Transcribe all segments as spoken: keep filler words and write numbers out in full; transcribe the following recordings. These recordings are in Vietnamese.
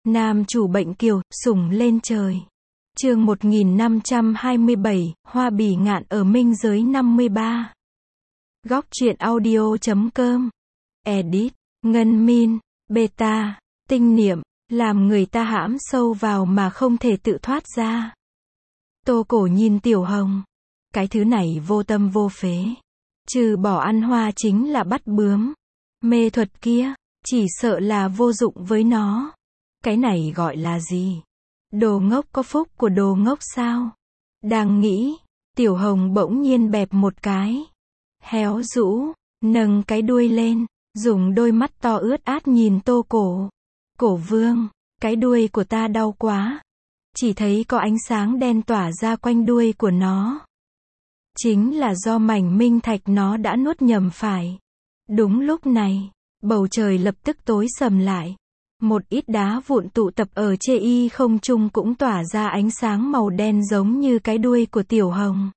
Nam chủ bệnh kiều, sủng lên trời. Chương một nghìn năm trăm hai mươi bảy, Hoa bỉ ngạn ở minh giới năm mươi ba. Góc truyện audio chấm com. Edit, Ngân Min, Beta, tinh niệm, làm người ta hãm sâu vào mà không thể tự thoát ra. Tô Cổ nhìn Tiểu Hồng. Cái thứ này vô tâm vô phế. Trừ bỏ ăn hoa chính là bắt bướm. Mê thuật kia, chỉ sợ là vô dụng với nó. Cái này gọi là gì? Đồ ngốc có phúc của đồ ngốc sao? Đang nghĩ, Tiểu Hồng bỗng nhiên bẹp một cái. Héo rũ, nâng cái đuôi lên, dùng đôi mắt to ướt át nhìn Tô Cổ. Cổ vương, cái đuôi của ta đau quá. Chỉ thấy có ánh sáng đen tỏa ra quanh đuôi của nó. Chính là do mảnh minh thạch nó đã nuốt nhầm phải. Đúng lúc này, bầu trời lập tức tối sầm lại. Một ít đá vụn tụ tập ở trên y không trung cũng tỏa ra ánh sáng màu đen giống như cái đuôi của Tiểu Hồng.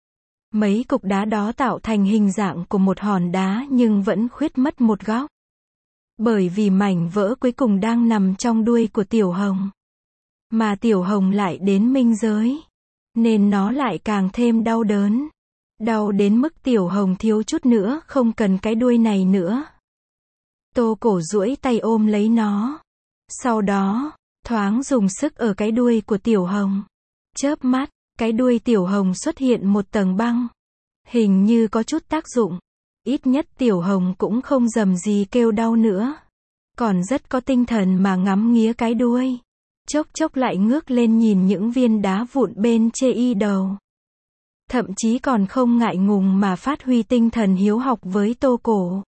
Mấy cục đá đó tạo thành hình dạng của một hòn đá nhưng vẫn khuyết mất một góc. Bởi vì mảnh vỡ cuối cùng đang nằm trong đuôi của Tiểu Hồng. Mà Tiểu Hồng lại đến minh giới. Nên nó lại càng thêm đau đớn. Đau đến mức Tiểu Hồng thiếu chút nữa không cần cái đuôi này nữa. Tô Cổ duỗi tay ôm lấy nó. Sau đó, thoáng dùng sức ở cái đuôi của Tiểu Hồng. Chớp mắt, cái đuôi Tiểu Hồng xuất hiện một tầng băng. Hình như có chút tác dụng. Ít nhất Tiểu Hồng cũng không rầm gì kêu đau nữa. Còn rất có tinh thần mà ngắm nghía cái đuôi. Chốc chốc lại ngước lên nhìn những viên đá vụn bên trên y đầu. Thậm chí còn không ngại ngùng mà phát huy tinh thần hiếu học với Tô Cổ.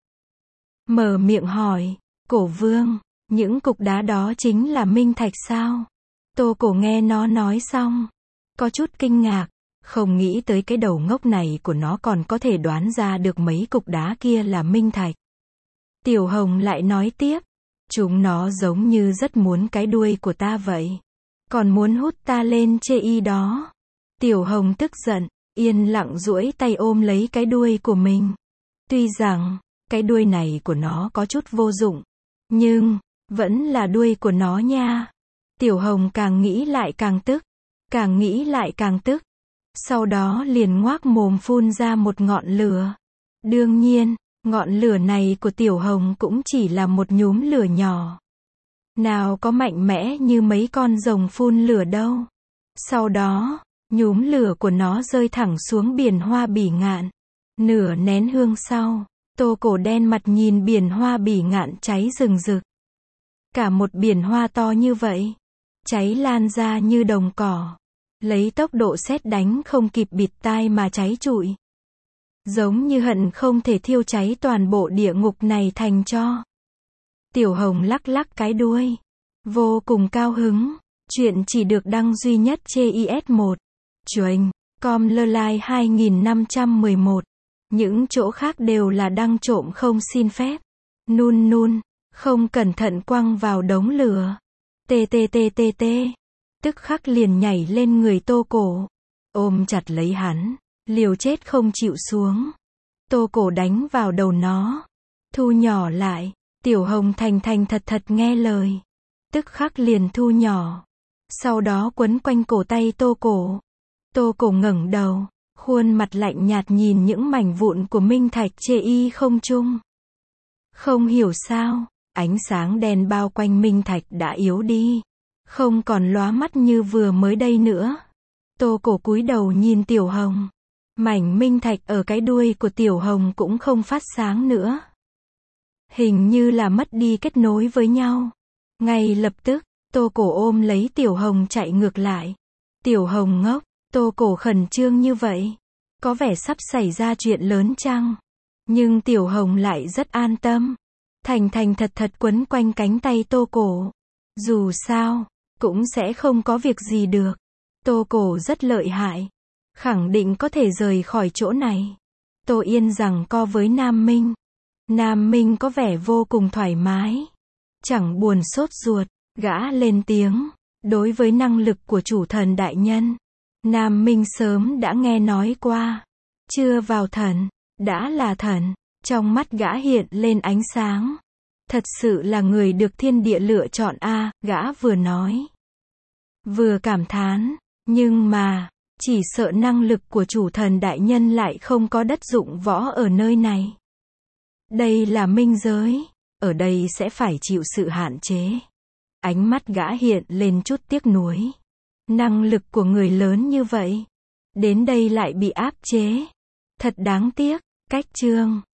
Mở miệng hỏi, Cổ vương, những cục đá đó chính là minh thạch sao? Tô Cổ nghe nó nói xong, có chút kinh ngạc, không nghĩ tới cái đầu ngốc này của nó còn có thể đoán ra được mấy cục đá kia là minh thạch. Tiểu Hồng lại nói tiếp, chúng nó giống như rất muốn cái đuôi của ta vậy. Còn muốn hút ta lên chê y đó. Tiểu Hồng tức giận, yên lặng duỗi tay ôm lấy cái đuôi của mình. Tuy rằng, cái đuôi này của nó có chút vô dụng. Nhưng, vẫn là đuôi của nó nha. Tiểu Hồng càng nghĩ lại càng tức. Càng nghĩ lại càng tức. Sau đó liền ngoác mồm phun ra một ngọn lửa. Đương nhiên, ngọn lửa này của Tiểu Hồng cũng chỉ là một nhúm lửa nhỏ. Nào có mạnh mẽ như mấy con rồng phun lửa đâu. Sau đó, nhúm lửa của nó rơi thẳng xuống biển Hoa bỉ ngạn. Nửa nén hương sau, Tô Cổ đen mặt nhìn biển Hoa bỉ ngạn cháy rừng rực. Cả một biển hoa to như vậy. Cháy lan ra như đồng cỏ. Lấy tốc độ sét đánh không kịp bịt tai mà cháy trụi. Giống như hận không thể thiêu cháy toàn bộ địa ngục này thành tro. Tiểu Hồng lắc lắc cái đuôi. Vô cùng cao hứng. Chuyện chỉ được đăng duy nhất trên i ét một. Chuềnh, com lơ lai hai nghìn năm trăm mười một. Những chỗ khác đều là đăng trộm không xin phép. Nun nun, không cẩn thận quăng vào đống lửa. Tê tê tê tê tê. Tức khắc liền nhảy lên người Tô Cổ. Ôm chặt lấy hắn. Liều chết không chịu xuống. Tô Cổ đánh vào đầu nó. Thu nhỏ lại. Tiểu Hồng thành thành thật thật nghe lời. Tức khắc liền thu nhỏ. Sau đó quấn quanh cổ tay Tô Cổ. Tô Cổ ngẩng đầu. Khuôn mặt lạnh nhạt nhìn những mảnh vụn của minh thạch chê y không trung. Không hiểu sao, ánh sáng đen bao quanh minh thạch đã yếu đi. Không còn lóa mắt như vừa mới đây nữa. Tô Cổ cúi đầu nhìn Tiểu Hồng. Mảnh minh thạch ở cái đuôi của Tiểu Hồng cũng không phát sáng nữa. Hình như là mất đi kết nối với nhau. Ngay lập tức, Tô Cổ ôm lấy Tiểu Hồng chạy ngược lại. Tiểu Hồng ngốc, Tô Cổ khẩn trương như vậy. Có vẻ sắp xảy ra chuyện lớn chăng? Nhưng Tiểu Hồng lại rất an tâm. Thành thành thật thật quấn quanh cánh tay Tô Cổ. Dù sao, cũng sẽ không có việc gì được. Tô Cổ rất lợi hại. Khẳng định có thể rời khỏi chỗ này. Tô Yên rằng co với Nam Minh. Nam Minh có vẻ vô cùng thoải mái. Chẳng buồn sốt ruột, gã lên tiếng. Đối với năng lực của chủ thần đại nhân, Nam Minh sớm đã nghe nói qua. Chưa vào thần, đã là thần. Trong mắt gã hiện lên ánh sáng. Thật sự là người được thiên địa lựa chọn a, gã vừa nói. Vừa cảm thán, nhưng mà, chỉ sợ năng lực của chủ thần đại nhân lại không có đất dụng võ ở nơi này. Đây là minh giới, ở đây sẽ phải chịu sự hạn chế. Ánh mắt gã hiện lên chút tiếc nuối. Năng lực của người lớn như vậy, đến đây lại bị áp chế. Thật đáng tiếc. Cách chương